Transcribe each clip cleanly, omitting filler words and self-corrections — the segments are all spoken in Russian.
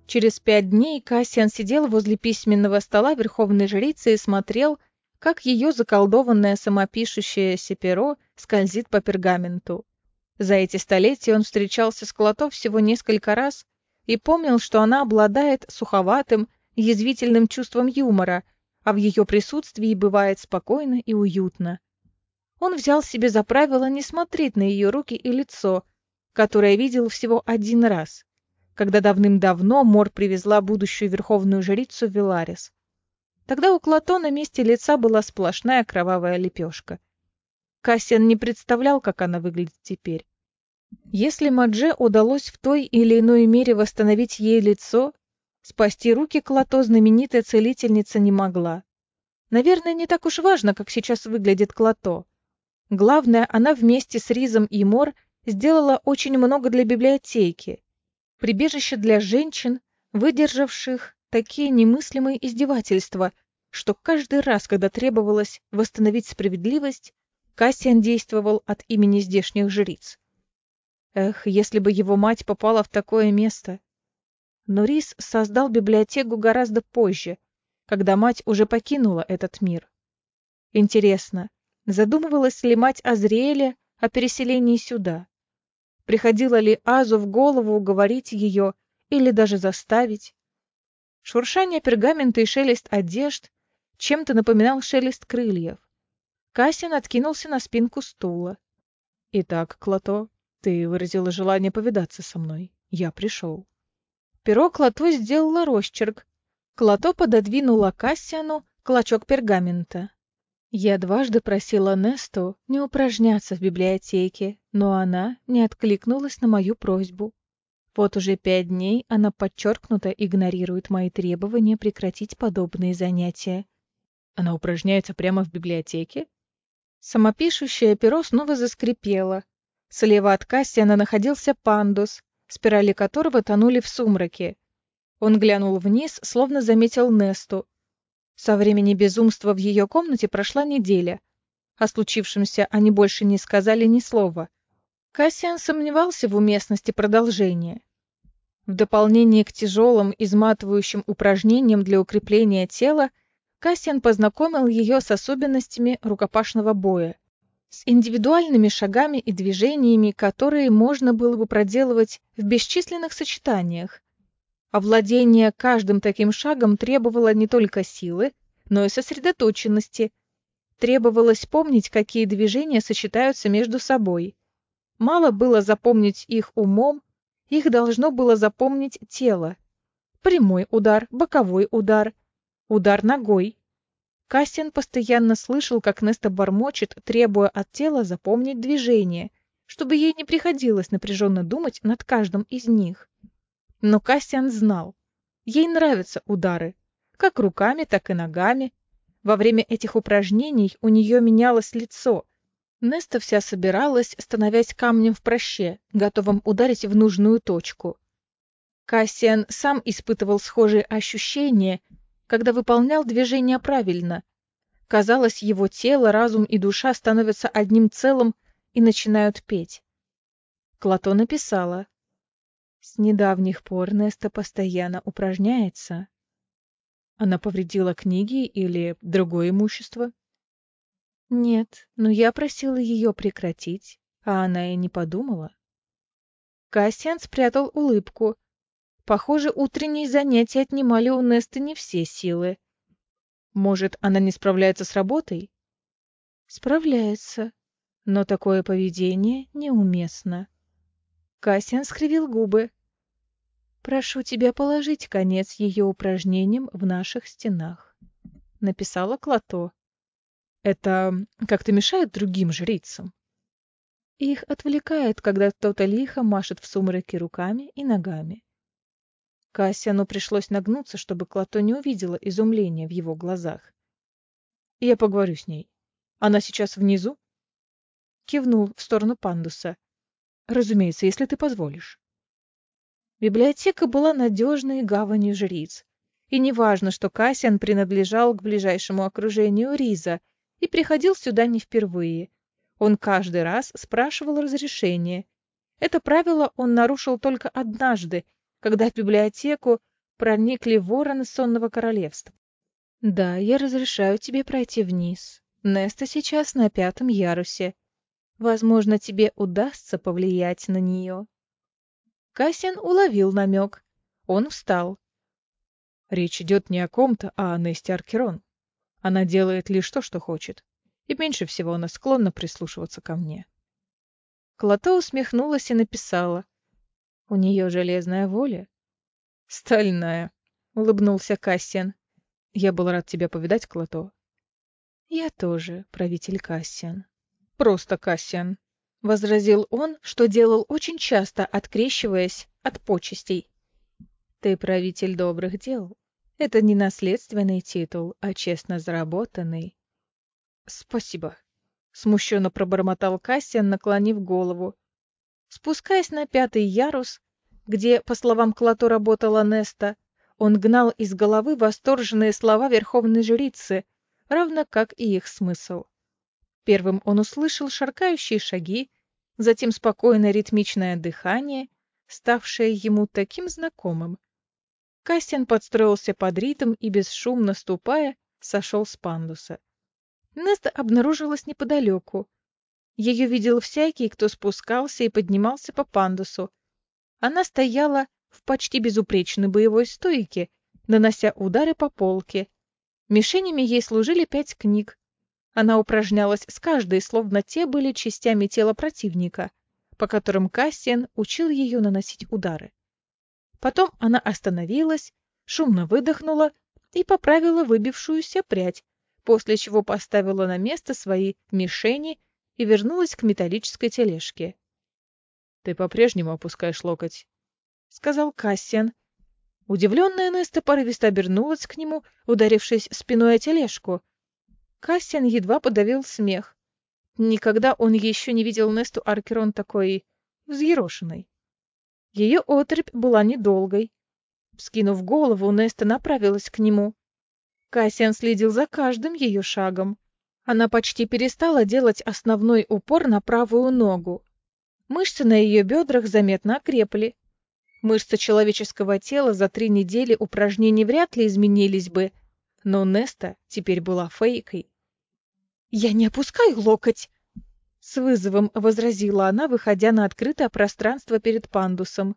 Через 5 дней Кассиан сидел возле письменного стола верховной жрицы и смотрел, как ее заколдованное самопишущееся перо скользит по пергаменту. За эти столетия он встречался с Клото всего несколько раз и помнил, что она обладает суховатым, язвительным чувством юмора, а в ее присутствии бывает спокойно и уютно. Он взял себе за правило не смотреть на ее руки и лицо, которое видел всего один раз, когда давным-давно Мор привезла будущую верховную жрицу в Веларис. Тогда у Клото на месте лица была сплошная кровавая лепешка. Кассиан не представлял, как она выглядит теперь. Если Мадже удалось в той или иной мере восстановить ей лицо, спасти руки Клото знаменитая целительница не могла. Наверное, не так уж важно, как сейчас выглядит Клото. Главное, она вместе с Ризом и Мор сделала очень много для библиотеки. Прибежище для женщин, выдержавших такие немыслимые издевательства, что каждый раз, когда требовалось восстановить справедливость, Кассиан действовал от имени здешних жриц. Эх, если бы его мать попала в такое место. Но Риз создал библиотеку гораздо позже, когда мать уже покинула этот мир. Интересно, задумывалась ли мать Азриэля о переселении сюда? Приходило ли Азу в голову уговорить ее или даже заставить? Шуршание пергамента и шелест одежд чем-то напоминал шелест крыльев. Кассиан откинулся на спинку стула. «Итак, Клото, ты выразила желание повидаться со мной. Я пришел». Перо Клото сделало росчерк. Клото пододвинула Кассиану клочок пергамента. «Я дважды просила Несту не упражняться в библиотеке, но она не откликнулась на мою просьбу. Вот уже 5 дней она подчеркнуто игнорирует мои требования прекратить подобные занятия». «Она упражняется прямо в библиотеке?» Самопишущее перо снова заскрипело. Слева от Кассиана находился пандус, спирали которого тонули в сумраке. Он глянул вниз, словно заметил Несту. Со времени безумства в ее комнате прошла неделя. О случившемся они больше не сказали ни слова. Кассиан сомневался в уместности продолжения. В дополнение к тяжелым, изматывающим упражнениям для укрепления тела, Кассиан познакомил ее с особенностями рукопашного боя, с индивидуальными шагами и движениями, которые можно было бы проделывать в бесчисленных сочетаниях. Овладение каждым таким шагом требовало не только силы, но и сосредоточенности. Требовалось помнить, какие движения сочетаются между собой. Мало было запомнить их умом, их должно было запомнить тело. Прямой удар, боковой удар, удар ногой. Кассиан постоянно слышал, как Неста бормочет, требуя от тела запомнить движение, чтобы ей не приходилось напряженно думать над каждым из них. Но Кассиан знал, ей нравятся удары, как руками, так и ногами. Во время этих упражнений у нее менялось лицо. Неста вся собиралась, становясь камнем в проще, готовым ударить в нужную точку. Кассиан сам испытывал схожие ощущения, когда выполнял движения правильно. Казалось, его тело, разум и душа становятся одним целым и начинают петь. Клото написала: «С недавних пор Неста постоянно упражняется». Она повредила книги или другое имущество? Нет, но я просила ее прекратить, а она и не подумала. Кассиан спрятал улыбку. Похоже, утренние занятия отнимали у Несты не все силы. Может, она не справляется с работой? Справляется, но такое поведение неуместно. Кассиан скривил губы. «Прошу тебя положить конец ее упражнениям в наших стенах», — написала Клото. «Это как-то мешает другим жрицам?» Их отвлекает, когда кто-то лихо машет в сумраке руками и ногами. Кассиану пришлось нагнуться, чтобы Клото не увидела изумления в его глазах. «Я поговорю с ней. Она сейчас внизу?» Кивнул в сторону пандуса. «Разумеется, если ты позволишь». Библиотека была надежной гаванью жриц. И неважно, что Кассиан принадлежал к ближайшему окружению Риза и приходил сюда не впервые. Он каждый раз спрашивал разрешения. Это правило он нарушил только однажды, когда в библиотеку проникли вороны сонного королевства. Да, я разрешаю тебе пройти вниз. Неста сейчас на 5-м ярусе. Возможно, тебе удастся повлиять на нее. Кассиан уловил намек. Он встал. Речь идет не о ком-то, а о Несте Аркерон. Она делает лишь то, что хочет. И меньше всего она склонна прислушиваться ко мне. Клото усмехнулась и написала. У нее железная воля. Стальная, Улыбнулся Кассиан. я был рад тебя повидать, Клото. Я тоже, правитель Кассиан. Просто Кассиан. Возразил он, что делал очень часто, открещиваясь от почестей. Ты правитель добрых дел. Это не наследственный титул, а честно заработанный. Спасибо. Смущенно пробормотал Кассиан, наклонив голову. Спускаясь на 5-й ярус, где, по словам Клото, работала Неста, он гнал из головы восторженные слова верховной жрицы, равно как и их смысл. Первым он услышал шаркающие шаги, затем спокойное ритмичное дыхание, ставшее ему таким знакомым. Кассиан подстроился под ритм и, бесшумно ступая, сошел с пандуса. Неста обнаружилась неподалеку. Ее видел всякий, кто спускался и поднимался по пандусу. Она стояла в почти безупречной боевой стойке, нанося удары по полке. Мишенями ей служили 5 книг. Она упражнялась с каждой, словно те были частями тела противника, по которым Кассиан учил ее наносить удары. Потом она остановилась, шумно выдохнула и поправила выбившуюся прядь, после чего поставила на место свои мишени и вернулась к металлической тележке. Ты по-прежнему опускаешь локоть, — сказал Кассиан. Удивленная Неста порывисто обернулась к нему, ударившись спиной о тележку. Кассиан едва подавил смех. Никогда он еще не видел Несту Аркерон такой взъерошенной. Ее отрыбь была недолгой. Вскинув голову, Неста направилась к нему. Кассиан следил за каждым ее шагом. Она почти перестала делать основной упор на правую ногу. Мышцы на ее бедрах заметно окрепли. Мышцы человеческого тела за 3 недели упражнений вряд ли изменились бы, но Неста теперь была фейкой. «Я не опускаю локоть!» С вызовом возразила она, выходя на открытое пространство перед пандусом.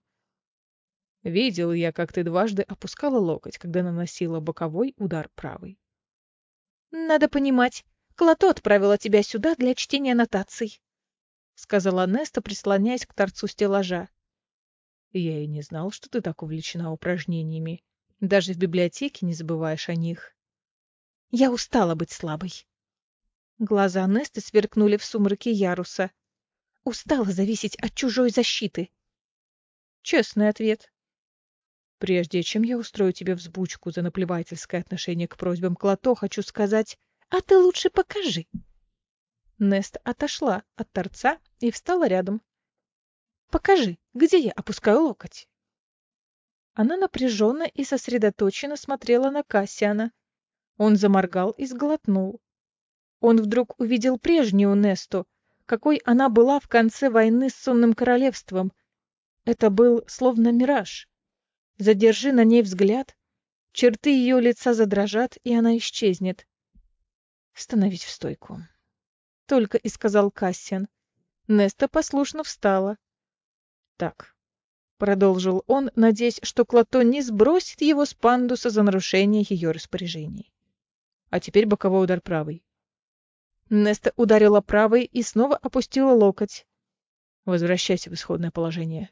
видел я, как ты дважды опускала локоть, когда наносила боковой удар правой. «Надо понимать, Клото отправила тебя сюда для чтения нотаций», — сказала Неста, прислоняясь к торцу стеллажа. Я и не знал, что ты так увлечена упражнениями. Даже в библиотеке не забываешь о них. «Я устала быть слабой». Глаза Несты сверкнули в сумраке яруса. «Устала зависеть от чужой защиты». Честный ответ. Прежде чем я устрою тебе взбучку за наплевательское отношение к просьбам Клото, хочу сказать, «А ты лучше покажи». Неста отошла от торца и встала рядом. «Покажи, где я опускаю локоть». Она напряженно и сосредоточенно смотрела на Кассиана. Он заморгал и сглотнул. Он вдруг увидел прежнюю Несту, какой она была в конце войны с Сонным Королевством. Это был словно мираж. Задержи на ней взгляд, черты ее лица задрожат, и она исчезнет. «Становись в стойку», — только и сказал Кассиан. Неста послушно встала. «Так», — продолжил он, надеясь, что Клото не сбросит его с пандуса за нарушение ее распоряжений. а теперь боковой удар правой. Неста ударила правой и снова опустила локоть. Возвращайся в исходное положение.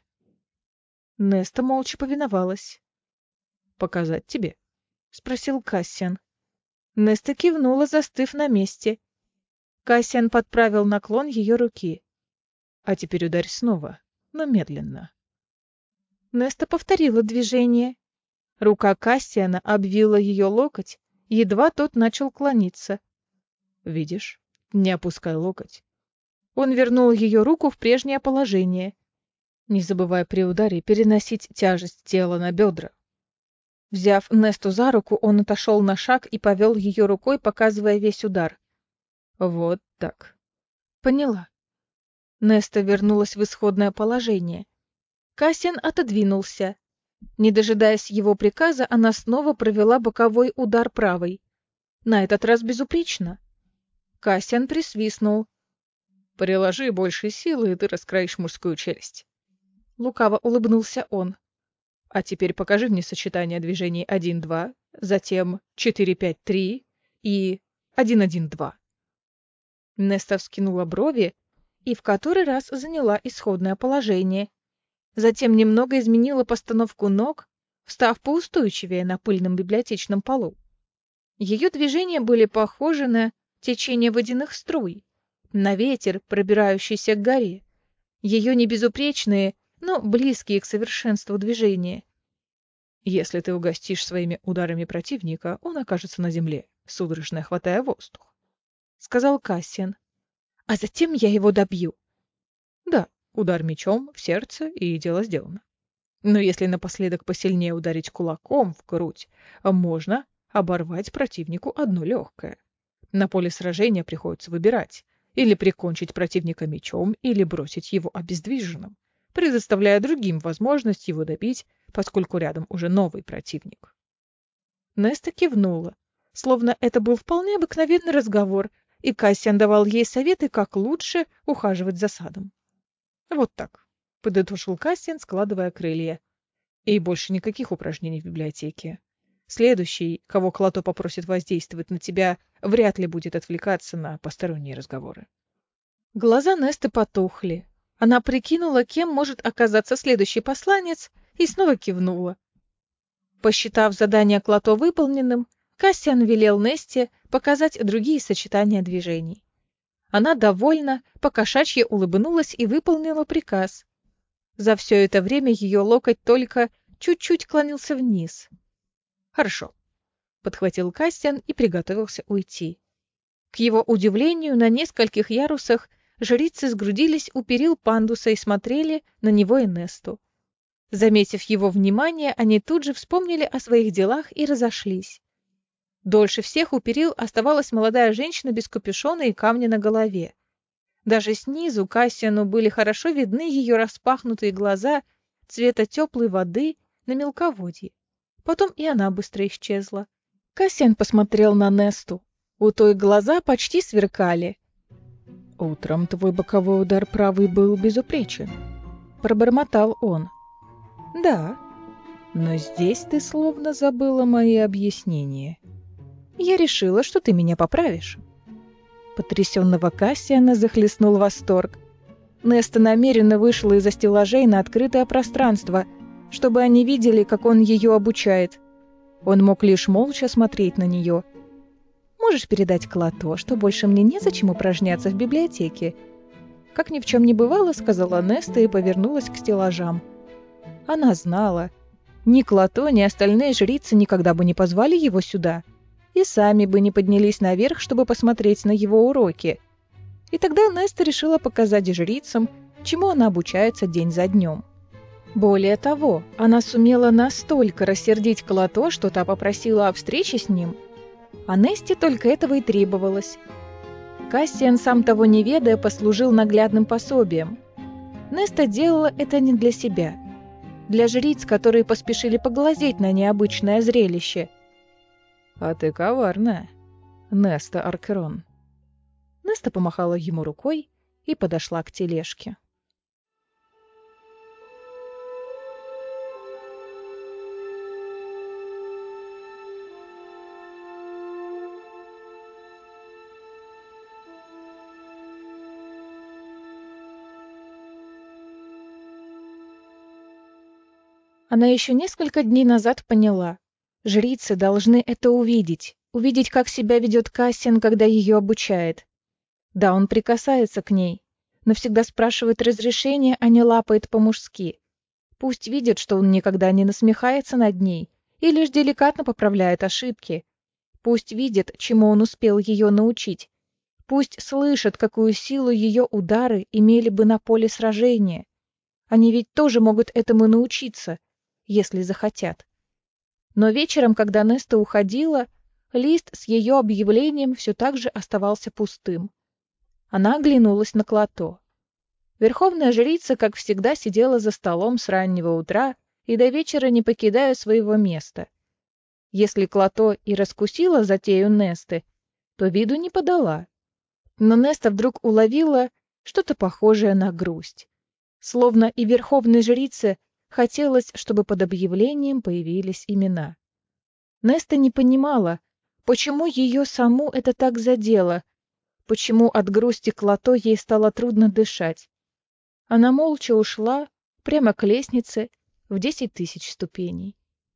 Неста молча повиновалась. Показать тебе? Спросил Кассиан. Неста кивнула, застыв на месте. Кассиан подправил наклон ее руки. А теперь ударь снова, но медленно. Неста повторила движение. Рука Кассиана обвила ее локоть, едва тот начал клониться. Видишь? Не опускай локоть. Он вернул ее руку в прежнее положение. Не забывай при ударе переносить тяжесть тела на бедра. Взяв Несту за руку, он отошел на шаг и повел ее рукой, показывая весь удар. Вот так. Поняла. Неста вернулась в исходное положение. Кассиан отодвинулся. Не дожидаясь его приказа, она снова провела боковой удар правой. На этот раз безупречно. Кассиан присвистнул. Приложи больше силы, и ты раскроишь мужскую челюсть. Лукаво улыбнулся он. А теперь покажи мне сочетание движений 1-2, затем 4-5-3 и 1-1-2. Неста вскинула брови и в который раз заняла исходное положение. Затем немного изменила постановку ног, встав поустойчивее на пыльном библиотечном полу. Ее движения были похожи на течение водяных струй, на ветер, пробирающийся к горе. Ее небезупречные, но близкие к совершенству движения. Если ты угостишь своими ударами противника, он окажется на земле, судорожно хватая воздух, — сказал Кассиан. — А затем я его добью. Да, удар мечом в сердце, и дело сделано. Но если напоследок посильнее ударить кулаком в грудь, можно оборвать противнику одно легкое. На поле сражения приходится выбирать: или прикончить противника мечом, или бросить его обездвиженным, предоставляя другим возможность его добить, поскольку рядом уже новый противник. Неста кивнула, словно это был вполне обыкновенный разговор, и Кассиан давал ей советы, как лучше ухаживать за садом. Вот так, подытожил Кассиан, складывая крылья. И больше никаких упражнений в библиотеке. Следующий, кого Клато попросит воздействовать на тебя, вряд ли будет отвлекаться на посторонние разговоры. Глаза Несты потухли. Она прикинула, кем может оказаться следующий посланец, и снова кивнула. Посчитав задание Клато выполненным, Кассиан велел Несте показать другие сочетания движений. Она довольно, покошачьи улыбнулась и выполнила приказ. За все это время ее локоть только чуть-чуть клонился вниз. Хорошо, подхватил Кассиан и приготовился уйти. К его удивлению, на нескольких ярусах жрицы сгрудились у перил пандуса и смотрели на него и Несту. Заметив его внимание, они тут же вспомнили о своих делах и разошлись. Дольше всех у перил оставалась молодая женщина без капюшона и камня на голове. Даже снизу Кассиану были хорошо видны ее распахнутые глаза цвета теплой воды на мелководье. Потом и она быстро исчезла. Кассиан посмотрел на Несту. У той глаза почти сверкали. «Утром твой боковой удар правый был безупречен», — пробормотал он. «Да, но здесь ты словно забыла мои объяснения. Я решила, что ты меня поправишь». Потрясенного Кассиана захлестнул восторг. Неста намеренно вышла из-за стеллажей на открытое пространство, чтобы они видели, как он ее обучает. Он мог лишь молча смотреть на нее. «Можешь передать Клато, что больше мне незачем упражняться в библиотеке?» Как ни в чем не бывало, сказала Неста и повернулась к стеллажам. Она знала. Ни Клато, ни остальные жрицы никогда бы не позвали его сюда. И сами бы не поднялись наверх, чтобы посмотреть на его уроки. И тогда Неста решила показать жрицам, чему она обучается день за днем. Более того, она сумела настолько рассердить Клато, что та попросила о встрече с ним. А Несте только этого и требовалось. Кассиан, сам того не ведая, послужил наглядным пособием. Неста делала это не для себя. Для жриц, которые поспешили поглазеть на необычное зрелище. «А ты коварная, Неста Аркерон». Неста помахала ему рукой и подошла к тележке. Она еще несколько дней назад поняла. Жрицы должны это увидеть. Увидеть, как себя ведет Кассиан, когда ее обучает. Да, он прикасается к ней, но всегда спрашивает разрешения, а не лапает по-мужски. Пусть видит, что он никогда не насмехается над ней и лишь деликатно поправляет ошибки. Пусть видит, чему он успел ее научить. Пусть слышит, какую силу ее удары имели бы на поле сражения. Они ведь тоже могут этому научиться, если захотят. Но вечером, когда Неста уходила, лист с ее объявлением все так же оставался пустым. Она оглянулась на Клато. Верховная жрица, как всегда, сидела за столом с раннего утра и до вечера не покидаю своего места. Если Клото и раскусила затею Несты, то виду не подала. Но Неста вдруг уловила что-то похожее на грусть. Словно и верховной жрице хотелось, чтобы под объявлением появились имена. Неста не понимала, почему ее саму это так задело, почему от грусти Клото ей стало трудно дышать. Она молча ушла прямо к лестнице в 10 тысяч ступеней.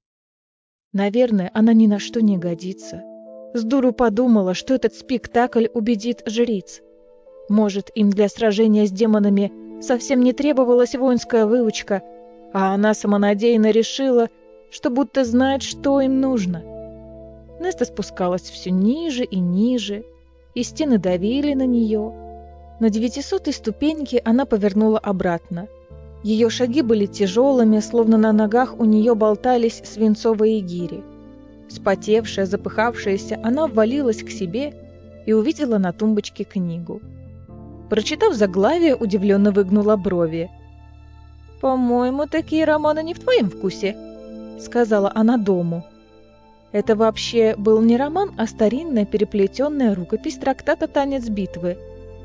Наверное, она ни на что не годится. Сдуру подумала, что этот спектакль убедит жриц. Может, им для сражения с демонами совсем не требовалась воинская выучка, а она самонадеянно решила, что будто знает, что им нужно. Неста спускалась все ниже и ниже, и стены давили на нее. На 900-й ступеньке она повернула обратно. Ее шаги были тяжелыми, словно на ногах у нее болтались свинцовые гири. Вспотевшая, запыхавшаяся, она ввалилась к себе и увидела на тумбочке книгу. Прочитав заглавие, удивленно выгнула брови. «По-моему, такие романы не в твоем вкусе», — сказала она дому. Это вообще был не роман, а старинная переплетенная рукопись трактата «Танец битвы».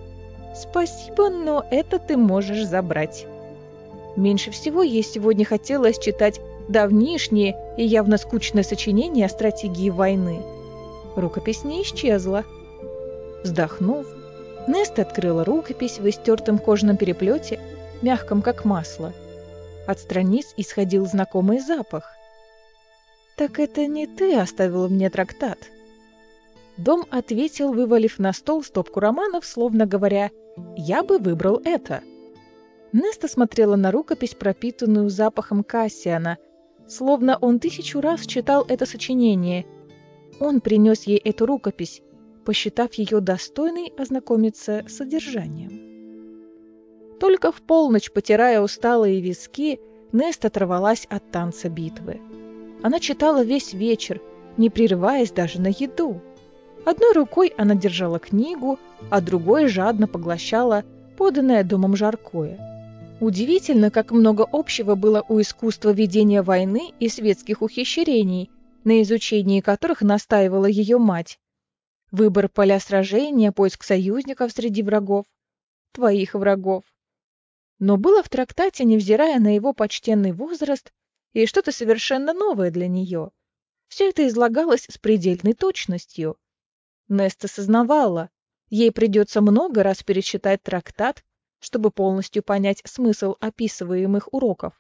«Спасибо, но это ты можешь забрать». Меньше всего ей сегодня хотелось читать давнишние и явно скучные сочинения о стратегии войны. Рукопись не исчезла. Вздохнув, Неста открыла рукопись в истертом кожаном переплете, мягком как масло. От страниц исходил знакомый запах. «Так это не ты оставила мне трактат?» Дом ответил, вывалив на стол стопку романов, словно говоря: «Я бы выбрал это». Неста смотрела на рукопись, пропитанную запахом Кассиана, словно он 1000 раз читал это сочинение. Он принес ей эту рукопись, посчитав ее достойной ознакомиться с содержанием. Только в полночь, потирая усталые виски, Неста оторвалась от танца битвы. Она читала весь вечер, не прерываясь даже на еду. Одной рукой она держала книгу, а другой жадно поглощала поданное домом жаркое. Удивительно, как много общего было у искусства ведения войны и светских ухищрений, на изучении которых настаивала ее мать. Выбор поля сражения, поиск союзников среди врагов, твоих врагов. Но было в трактате, невзирая на его почтенный возраст, и что-то совершенно новое для нее. Все это излагалось с предельной точностью. Неста сознавала, ей придется много раз перечитать трактат, чтобы полностью понять смысл описываемых уроков.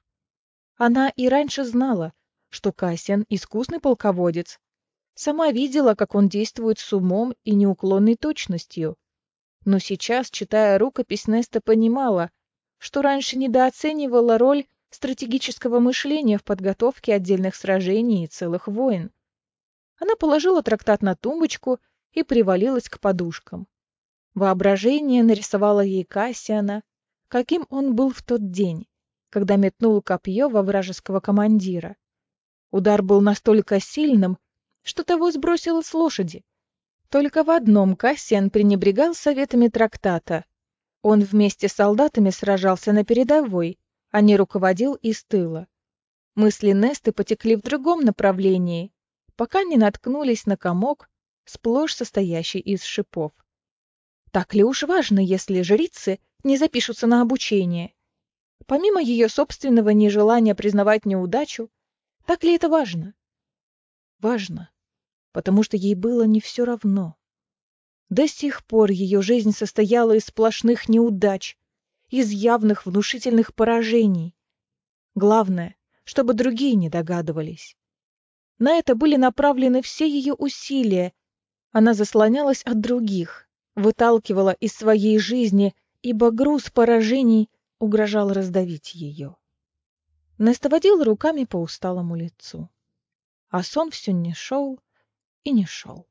Она и раньше знала, что Кассиан искусный полководец. Сама видела, как он действует с умом и неуклонной точностью. Но сейчас, читая рукопись, Неста понимала, что раньше недооценивала роль стратегического мышления в подготовке отдельных сражений и целых войн. Она положила трактат на тумбочку и привалилась к подушкам. Воображение нарисовало ей Кассиана, каким он был в тот день, когда метнул копье во вражеского командира. Удар был настолько сильным, что того сбросило с лошади. Только в одном Кассиан пренебрегал советами трактата. Он вместе с солдатами сражался на передовой, а не руководил из тыла. Мысли Несты потекли в другом направлении, пока не наткнулись на комок, сплошь состоящий из шипов. Так ли уж важно, если жрицы не запишутся на обучение? Помимо ее собственного нежелания признавать неудачу, так ли это важно? Важно, потому что ей было не все равно. До сих пор ее жизнь состояла из сплошных неудач, из явных внушительных поражений. Главное, чтобы другие не догадывались. На это были направлены все ее усилия. Она заслонялась от других, выталкивала из своей жизни, ибо груз поражений угрожал раздавить ее. Неста водила руками по усталому лицу. А сон все не шел и не шел.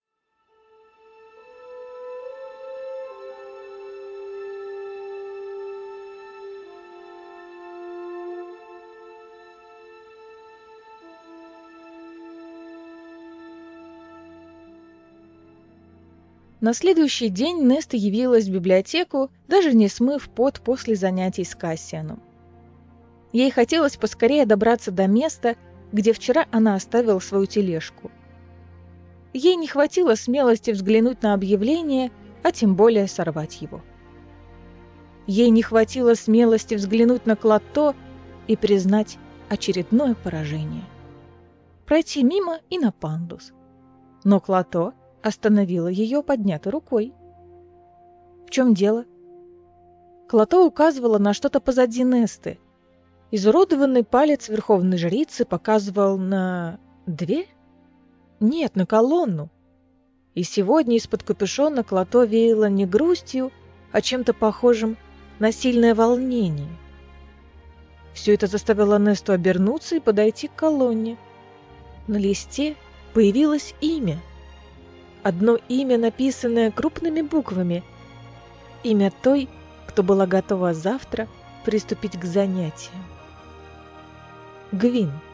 На следующий день Неста явилась в библиотеку, даже не смыв пот после занятий с Кассианом. Ей хотелось поскорее добраться до места, где вчера она оставила свою тележку. Ей не хватило смелости взглянуть на объявление, а тем более сорвать его. Ей не хватило смелости взглянуть на Клото и признать очередное поражение. Пройти мимо и на пандус. Но Клото остановила ее поднятой рукой. В чем дело? Клото указывала на что-то позади Несты. Изуродованный палец верховной жрицы показывал на дверь? Нет, на колонну. И сегодня из-под капюшона Клото веяло не грустью, а чем-то похожим на сильное волнение. Все это заставило Несту обернуться и подойти к колонне. На листе появилось имя. Одно имя, написанное крупными буквами. Имя той, кто была готова завтра приступить к занятиям. Гвин.